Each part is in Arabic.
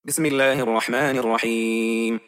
بسم الله الرحمن الرحيم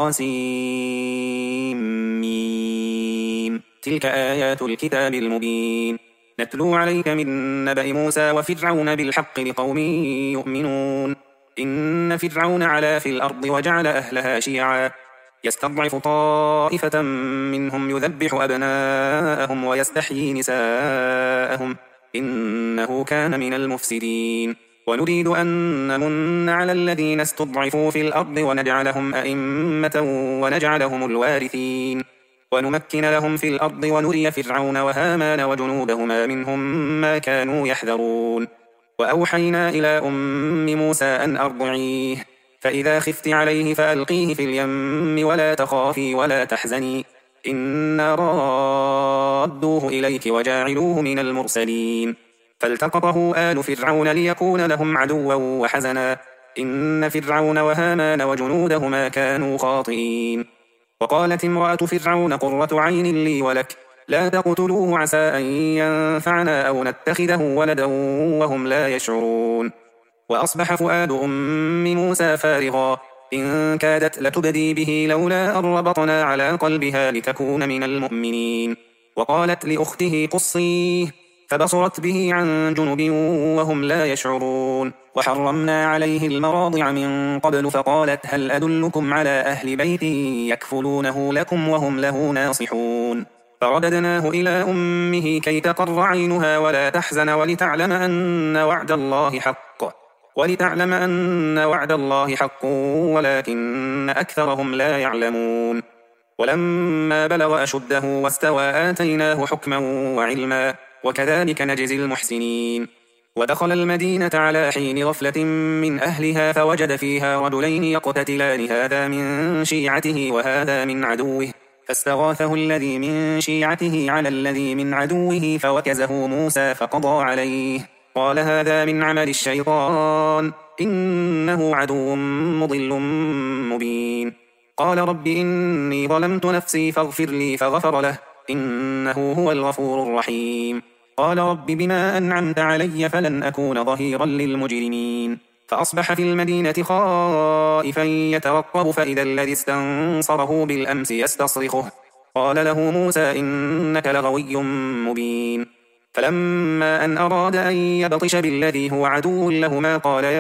طاسيم تلك آيات الكتاب المبين نتلو عليك من نبأ موسى وفرعون بالحق لقوم يؤمنون إن فرعون علا في الأرض وجعل أهلها شيعا يستضعف طائفة منهم يذبح أبناءهم ويستحيي نساءهم إنه كان من المفسدين ونريد أن نمن على الذين استضعفوا في الأرض ونجعلهم أئمة ونجعلهم الوارثين ونمكن لهم في الأرض ونري فرعون وهامان وجنودهما منهم ما كانوا يحذرون وأوحينا إلى أم موسى أن أرضعيه فإذا خفت عليه فألقيه في اليم ولا تخافي ولا تحزني إنا رادوه إليك وجاعلوه من المرسلين فالتقطه آل فرعون ليكون لهم عدوا وحزنا إن فرعون وهامان وجنودهما كانوا خاطئين وقالت امرأة فرعون قرة عين لي ولك لا تقتلوه عسى أن ينفعنا أو نتخذه ولدا وهم لا يشعرون وأصبح فؤاد أم موسى فارغا إن كادت لتبدي به لولا أن ربطنا على قلبها لتكون من المؤمنين وقالت لأخته قصيه فبصرت به عن جنب وهم لا يشعرون وحرمنا عليه المراضع من قبل فقالت هل أدلكم على أهل بيت يكفلونه لكم وهم له ناصحون فرددناه إلى أمه كي تقر عينها ولا تحزن ولتعلم أن وعد الله حق ولكن أكثرهم لا يعلمون ولما بلغ أشده واستوى آتيناه حكما وعلما وكذلك نجزي المحسنين ودخل المدينة على حين غفلة من أهلها فوجد فيها رجلين يقتتلان هذا من شيعته وهذا من عدوه فاستغاثه الذي من شيعته على الذي من عدوه فوكزه موسى فقضى عليه قال هذا من عمل الشيطان إنه عدو مضل مبين قال رب إني ظلمت نفسي فاغفر لي فغفر له إنه هو الغفور الرحيم قال رب بما أنعمت علي فلن أكون ظهيرا للمجرمين فأصبح في المدينة خائفا يترقب فإذا الذي استنصره بالأمس يستصرخه قال له موسى إنك لغوي مبين فلما أن أراد أن يبطش بالذي هو عدو لهما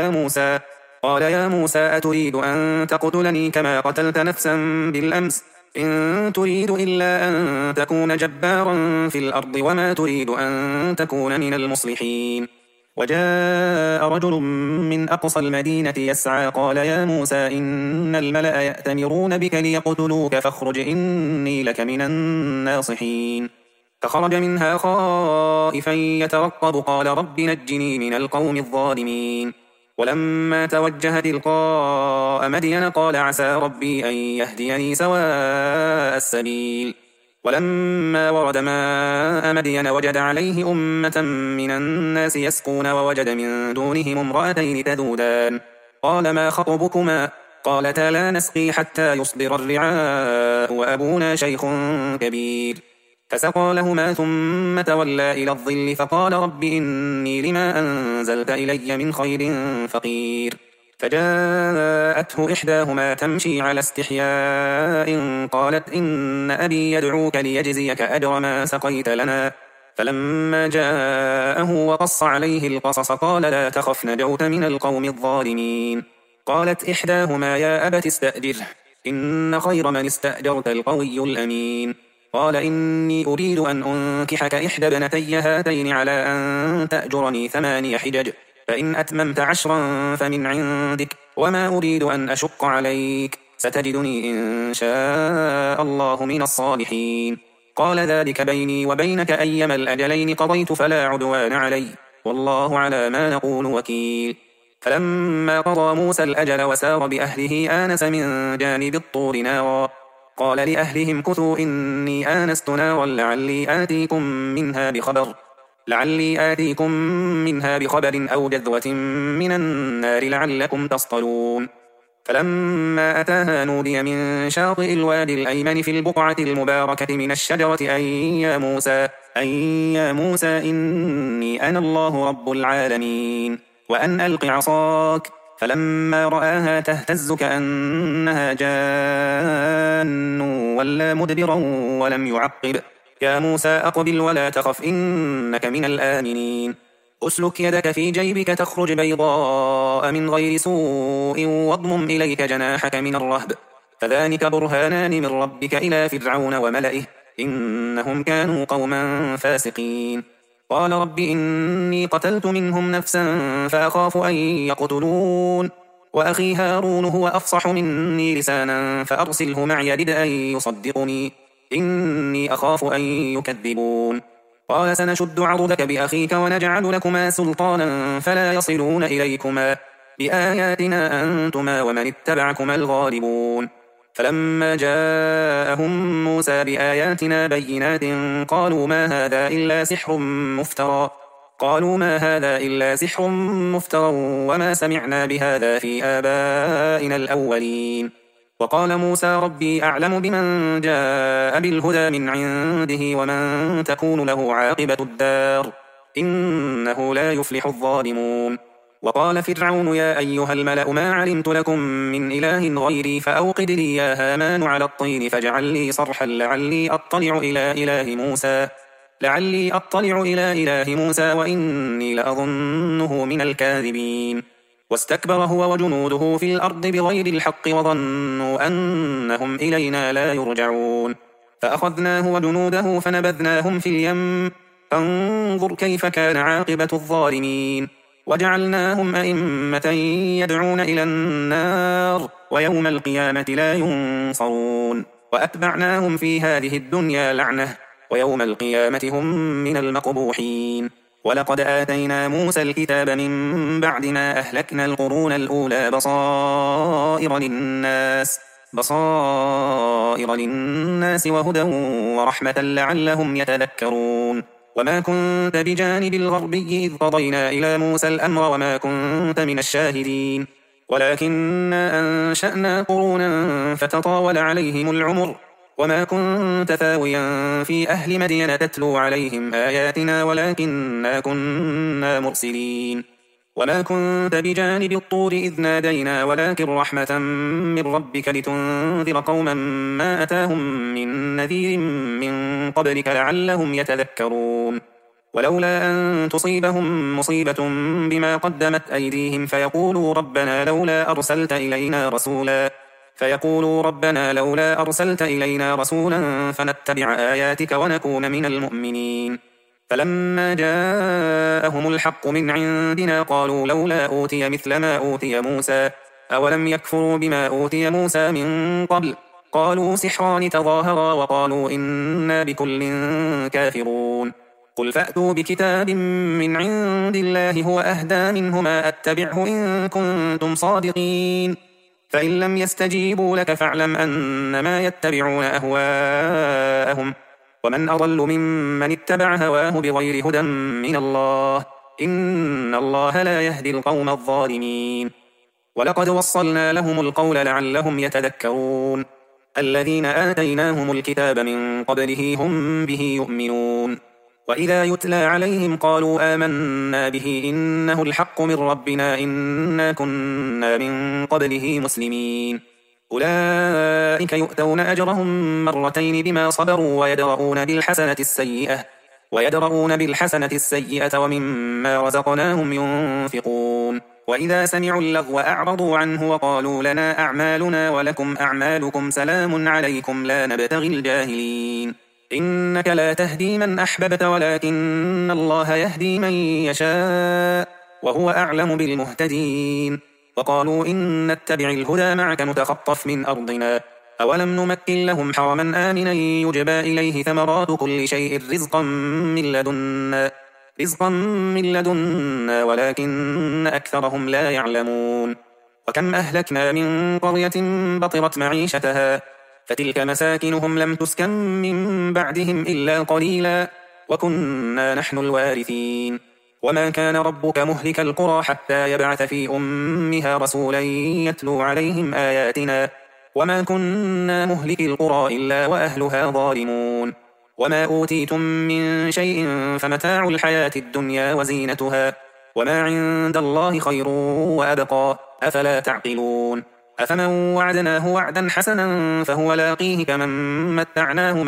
قال يا موسى أتريد أن تقتلني كما قتلت نفسا بالأمس إن تريد إلا أن تكون جبارا في الأرض وما تريد أن تكون من المصلحين وجاء رجل من أقصى المدينة يسعى قال يا موسى إن الملأ يأتمرون بك ليقتلوك فاخرج إني لك من الناصحين فخرج منها خائفا يترقب قال رب نجني من القوم الظالمين ولما توجه تلقاء مدين قال عسى ربي أن يهديني سواء السبيل ولما ورد ماء مدين وجد عليه أمة من الناس يسقون ووجد من دونهم امرأتين تذودان قال ما خطبكما قالتا لا نسقي حتى يصدر الرعاء وأبونا شيخ كبير فسقى لهما ثم تولى إلى الظل فقال رب إني لما أنزلت إلي من خير فقير فجاءته إحداهما تمشي على استحياء قالت إن أبي يدعوك ليجزيك أجر ما سقيت لنا فلما جاءه وقص عليه القصص قال لا تخف نجوت من القوم الظالمين قالت إحداهما يا أبت استأجره إن خير من استأجرت القوي الأمين قال إني أريد أن أنكحك إحدى ابنتي هاتين على أن تأجرني 8 حجج فإن أتممت 10 فمن عندك وما أريد أن أشق عليك ستجدني إن شاء الله من الصالحين قال ذلك بيني وبينك أيما الأجلين قضيت فلا عدوان علي والله على ما نقول وكيل فلما قضى موسى الأجل وسار بأهله آنس من جانب الطور نارا قال لأهلهم كثوا إني آنست نارا لعلي آتيكم منها بخبر أو جذوة من النار لعلكم تصطلون فلما أتاها نودي من شاطئ الوادي الأيمن في البقعة المباركة من الشجرة أن يا موسى إني أنا الله رب العالمين وأن ألق عصاك فلما رآها تهتز كأنها جان ولا مدبرا ولم يعقب. يا موسى أقبل ولا تخف إنك من الآمنين. أسلك يدك في جيبك تخرج بيضاء من غير سوء واضمم إليك جناحك من الرهب فذلك برهانان من ربك إلى فرعون وملئه إنهم كانوا قوما فاسقين. قال رب إني قتلت منهم نفسا فأخاف أن يقتلون وأخي هارون هو أفصح مني لسانا فأرسله معي رد أن يصدقني إني أخاف أن يكذبون. قال سنشد عضدك بأخيك ونجعل لكما سلطانا فلا يصلون إليكما بآياتنا أنتما ومن اتبعكما الغالبون. فلما جاءهم موسى بآياتنا بينات قالوا ما هذا إلا سحر مفترى وما سمعنا بهذا في آبائنا الأولين. وقال موسى ربي أعلم بمن جاء بالهدى من عنده ومن تكون له عاقبة الدار إنه لا يفلح الظالمون. وقال فرعون يا أيها الملأ ما علمت لكم من إله غيري فأوقد لي يا هامان على الطين فاجعل لي صرحا لعلي أطلع إلى إله موسى وإني لأظنه من الكاذبين. واستكبر هو وجنوده في الأرض بغير الحق وظنوا أنهم إلينا لا يرجعون فأخذناه وجنوده فنبذناهم في اليم فانظر كيف كان عاقبة الظالمين. وجعلناهم أئمة يدعون إلى النار ويوم القيامة لا ينصرون وأتبعناهم في هذه الدنيا لعنة ويوم القيامة هم من المقبوحين. ولقد آتينا موسى الكتاب من بعد ما أهلكنا القرون الأولى بصائر للناس وهدى ورحمة لعلهم يتذكرون. وما كنت بجانب الغربي إذ قضينا إلى موسى الأمر وما كنت من الشاهدين ولكننا أنشأنا قرونا فتطاول عليهم العمر وما كنت ثاويا في أهل مدين تتلو عليهم آياتنا ولكننا كنا مرسلين. وما كنت بجانب الطور إذ نادينا ولكن رحمة من ربك لتنذر قوما ما أتاهم من نذير من قبلك لعلهم يتذكرون. ولولا أن تصيبهم مصيبة بما قدمت أيديهم فيقولوا ربنا لولا أرسلت إلينا رسولا فنتبع آياتك ونكون من المؤمنين. فلما جاءهم الحق من عندنا قالوا لولا أوتي مثل ما أوتي موسى أولم يكفروا بما أوتي موسى من قبل قالوا سحران تظاهرا وقالوا إنا بكل كافرون. قل فأتوا بكتاب من عند الله هو أهدى منهما أتبعه إن كنتم صادقين فإن لم يستجيبوا لك فاعلم أنما يتبعون أهواءهم ومن أضل ممن اتبع هواه بغير هدى من الله إن الله لا يهدي القوم الظالمين. ولقد وصلنا لهم القول لعلهم يتذكرون. الذين آتيناهم الكتاب من قبله هم به يؤمنون وإذا يتلى عليهم قالوا آمنا به إنه الحق من ربنا إنا كنا من قبله مسلمين. أولئك يؤتون أجرهم مرتين بما صبروا ويدرؤون بالحسنة السيئة ومما رزقناهم ينفقون. وإذا سمعوا اللغو أعرضوا عنه وقالوا لنا أعمالنا ولكم أعمالكم سلام عليكم لا نبتغي الجاهلين. إنك لا تهدي من أحببت ولكن الله يهدي من يشاء وهو أعلم بالمهتدين. وقالوا إن نتبع الهدى معك نتخطف من أرضنا أولم نمكن لهم حرما آمنا يجبى إليه ثمرات كل شيء رزقا من لدنا ولكن أكثرهم لا يعلمون. وكم أهلكنا من قرية بطرت معيشتها فتلك مساكنهم لم تسكن من بعدهم إلا قليلا وكنا نحن الوارثين. وما كان ربك مهلك القرى حتى يبعث في أمها رسولا يتلو عليهم آياتنا وما كنا مهلك القرى إلا وأهلها ظالمون. وما أوتيتم من شيء فمتاع الحياة الدنيا وزينتها وما عند الله خير وأبقى أفلا تعقلون أفمن وعدناه وعدا حسنا فهو لاقيه كمن متعناه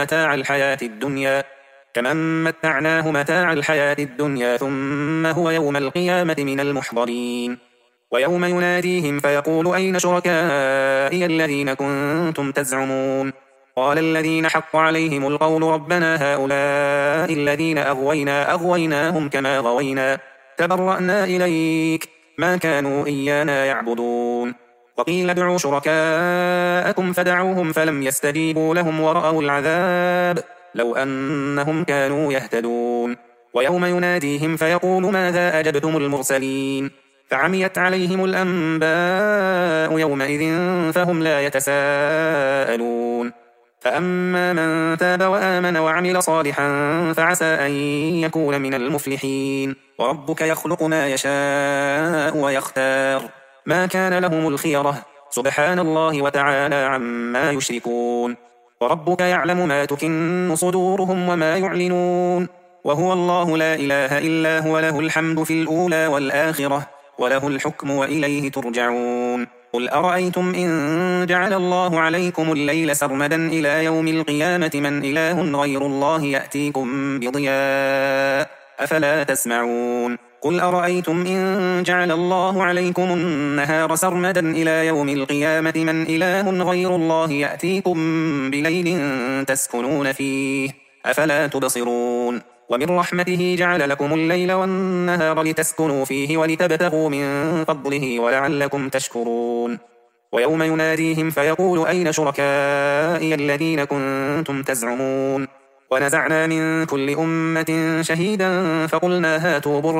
متاع الحياة الدنيا ثم هو يوم القيامة من المحضرين ويوم يناديهم فيقول أين شركائي الذين كنتم تزعمون قال الذين حق عليهم القول ربنا هؤلاء الذين أغويناهم كما غوينا تبرأنا إليك ما كانوا إيانا يعبدون وقيل ادعوا شركاءكم فدعوهم فلم يستجيبوا لهم ورأوا العذاب لو أنهم كانوا يهتدون ويوم يناديهم فيقول ماذا أجبتم المرسلين فعميت عليهم الأنباء يومئذ فهم لا يتساءلون فأما من تاب وآمن وعمل صالحا فعسى أن يكون من المفلحين وربك يخلق ما يشاء ويختار ما كان لهم الخيرة سبحان الله وتعالى عما يشركون وربك يعلم ما تكن صدورهم وما يعلنون وهو الله لا إله إلا هو له الحمد في الأولى والآخرة وله الحكم وإليه ترجعون قل أرأيتم إن جعل الله عليكم الليل سرمدا إلى يوم القيامة من إله غير الله يأتيكم بضياء أفلا تسمعون قل أرأيتم إن جعل الله عليكم النهار سرمدا إلى يوم القيامة من إله غير الله يأتيكم بليل تسكنون فيه أفلا تبصرون ومن رحمته جعل لكم الليل والنهار لتسكنوا فيه ولتبتغوا من فضله ولعلكم تشكرون ويوم يناديهم فيقول أين شركائي الذين كنتم تزعمون ونزعنا من كل أمة شهيدا فقلنا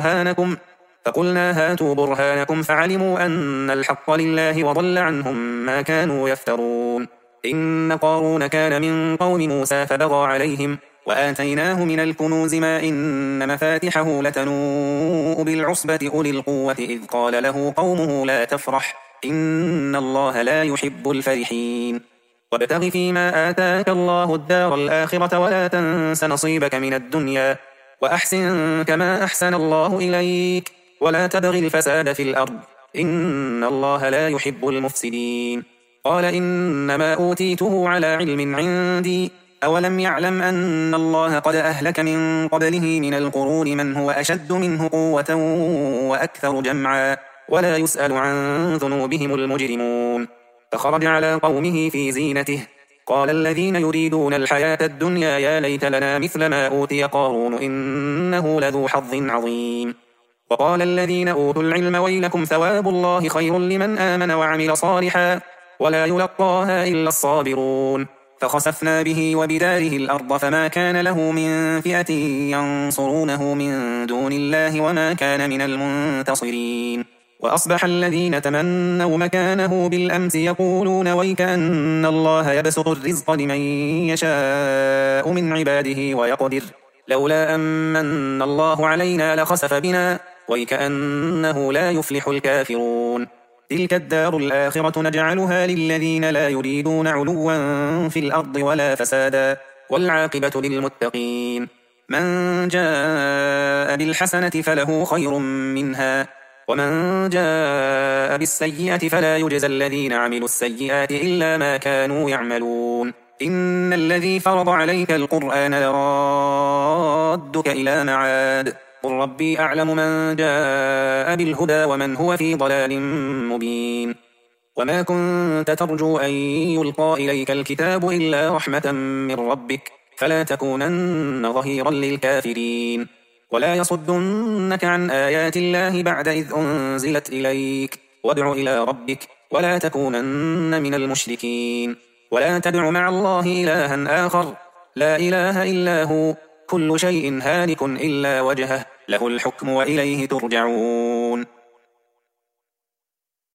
هاتوا برهانكم فعلموا أن الحق لله وضل عنهم ما كانوا يفترون إن قارون كان من قوم موسى فبغى عليهم وآتيناه من الكنوز ما إن مفاتحه لتنوء بالعصبة أولي القوة إذ قال له قومه لا تفرح إن الله لا يحب الفرحين وابتغ فيما آتاك الله الدار الآخرة ولا تنس نصيبك من الدنيا وأحسن كما أحسن الله إليك ولا تبغ الفساد في الأرض إن الله لا يحب المفسدين قال إنما أوتيته على علم عندي أولم يعلم أن الله قد أهلك من قبله من القرون من هو أشد منه قوة وأكثر جمعا ولا يسأل عن ذنوبهم المجرمون فخرج على قومه في زينته قال الذين يريدون الحياة الدنيا يا ليت لنا مثل ما أوتي قارون إنه لذو حظ عظيم وقال الذين أوتوا العلم ويلكم ثواب الله خير لمن آمن وعمل صالحا ولا يلقاها إلا الصابرون فخسفنا به وبداره الأرض فما كان له من فئة ينصرونه من دون الله وما كان من المنتصرين وأصبح الذين تمنوا مكانه بالأمس يقولون ويك أن الله يبسط الرزق لمن يشاء من عباده ويقدر لولا أمن الله علينا لخسف بنا ويك أنه لا يفلح الكافرون تلك الدار الآخرة نجعلها للذين لا يريدون علوا في الأرض ولا فسادا والعاقبة للمتقين من جاء بالحسنة فله خير منها ومن جاء بالسيئة فلا يجزى الذين عملوا السيئات إلا ما كانوا يعملون إن الذي فرض عليك القرآن لرادك إلى معاد قل ربي أعلم من جاء بالهدى ومن هو في ضلال مبين وما كنت ترجو أن يلقى إليك الكتاب إلا رحمة من ربك فلا تكونن ظهيرا للكافرين ولا يصدنك عن آيات الله بعد إذ أنزلت إليك وادع إلى ربك ولا تكونن من المشركين ولا تدع مع الله إلها آخر لا إله إلا هو كل شيء هالك إلا وجهه له الحكم وإليه ترجعون